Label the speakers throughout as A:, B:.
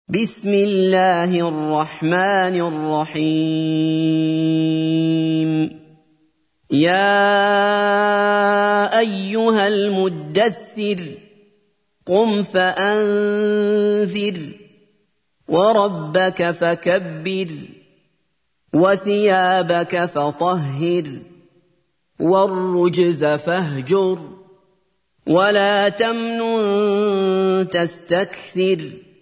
A: بسم الله الرحمن الرحيم يا أيها المدثر قم فأنذر وربك فكبر وثيابك فطهر والرجز فاهجر ولا تمنن تستكثر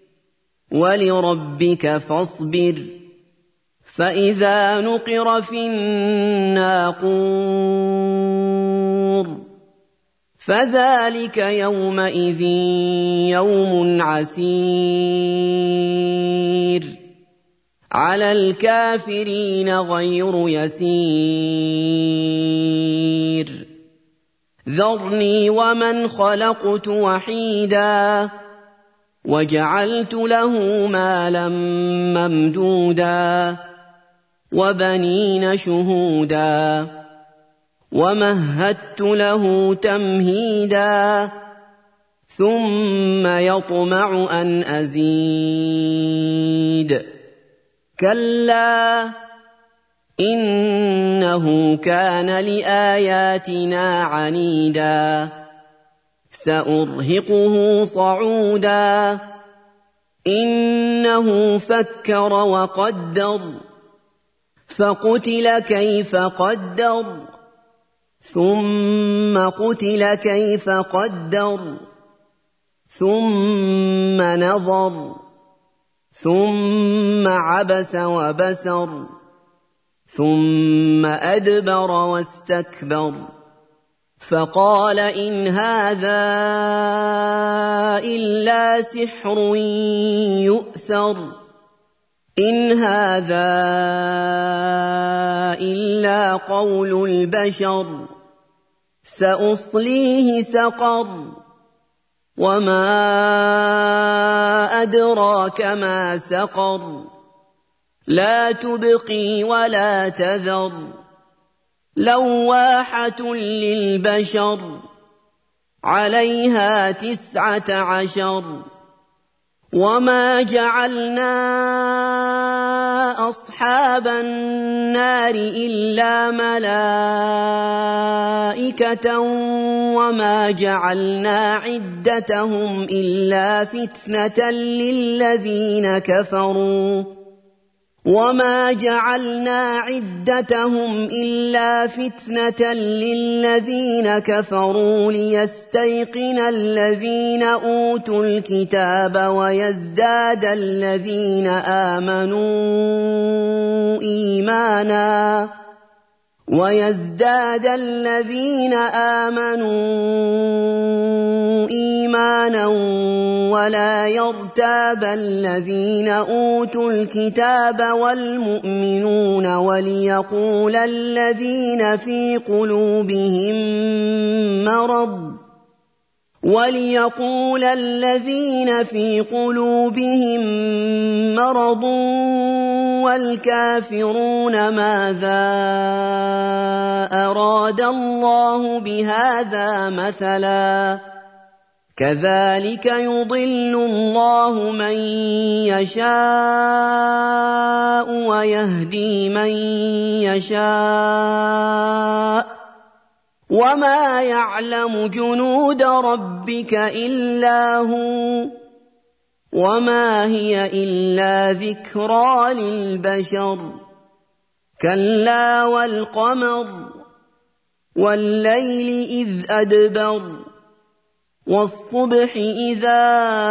A: ولربك فاصبر فإذا نقر في الناقور فذلك يومئذ يوم عسير على الكافرين غير يسير ذرني ومن خلقت وحيدا وجعلت له مالا ممدودا وبنين شهودا ومهدت له تمهيدا ثم يطمع أن أزيد كلا إنه كان لآياتنا عنيدا سأرهقه صعودا إنه فكر وقدر فقتل كيف قدر ثم قتل كيف قدر ثم نظر ثم عبس وبسر ثم أدبر واستكبر فقال إن هذا إلا سحر يؤثر إن هذا إلا قول البشر سأصليه سقر وما أدراك ما سقر لا تبقي ولا تذر لواحة للبشر عليها 19 وما جعلنا أصحاب النار إلا ملائكة وما جعلنا عدتهم إلا فتنة للذين كفروا وما جعلنا عدتهم إلا فتنة للذين كفروا ليستيقن الذين أوتوا الكتاب ويزداد الذين آمنوا إيمانا ولا يرتاب الذين أوتوا الكتاب والمؤمنون وليقول الذين في قلوبهم مرض والكافرون ماذا أراد الله بهذا مثلا كذلك يضل الله من يشاء ويهدي من يشاء وما يعلم جنود ربك إلا هو وما هي إلا ذكرى للبشر كلا والقمر والليل إذ أدبر والصبح إذا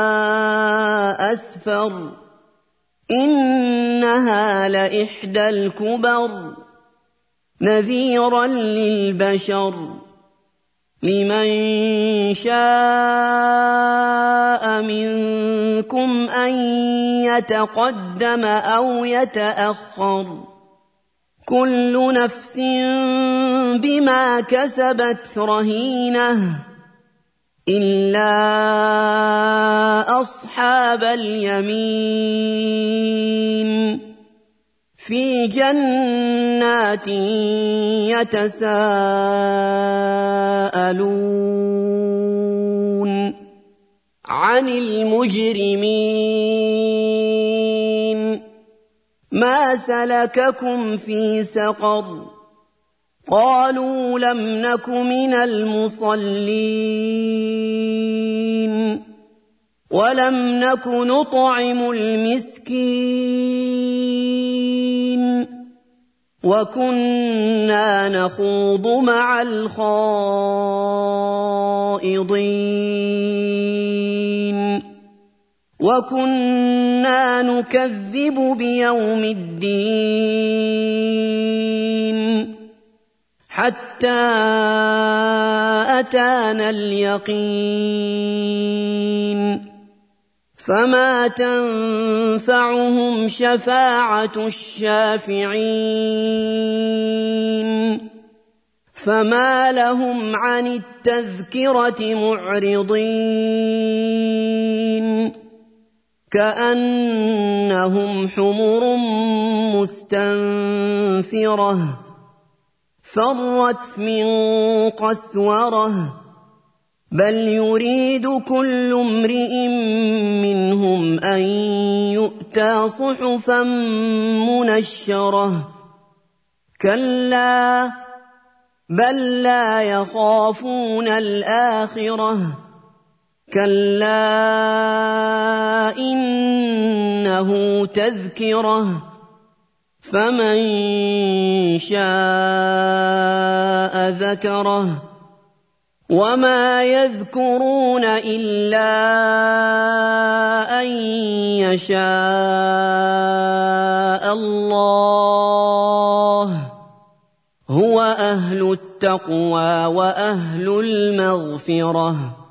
A: أسفر إنها لإحدى الكبر نذيرا للبشر لمن شاء منكم أن يتقدم أو يتأخر كل نفس بما كسبت رهينة إلا أصحاب اليمين في جنات يتساءلون عن المجرمين ما سلككم في سقر قالوا لم نك من المصلين ولم نك نطعم المسكين وكنا نخوض مع الخائضين وكنا نكذب بيوم الدين حتى أتانا اليقين فما تنفعهم شفاعة الشافعين فما لهم عن التذكرة معرضين كأنهم حمر مستنفرة فرت من قسورة بل يريد كل امرئ منهم أن يؤتى صحفا منشرة كلا بل لا يخافون الآخرة كلا إنه تذكرة فمن شاء ذكره وما يذكرون إلا أن يشاء الله هو أهل التقوى وأهل المغفرة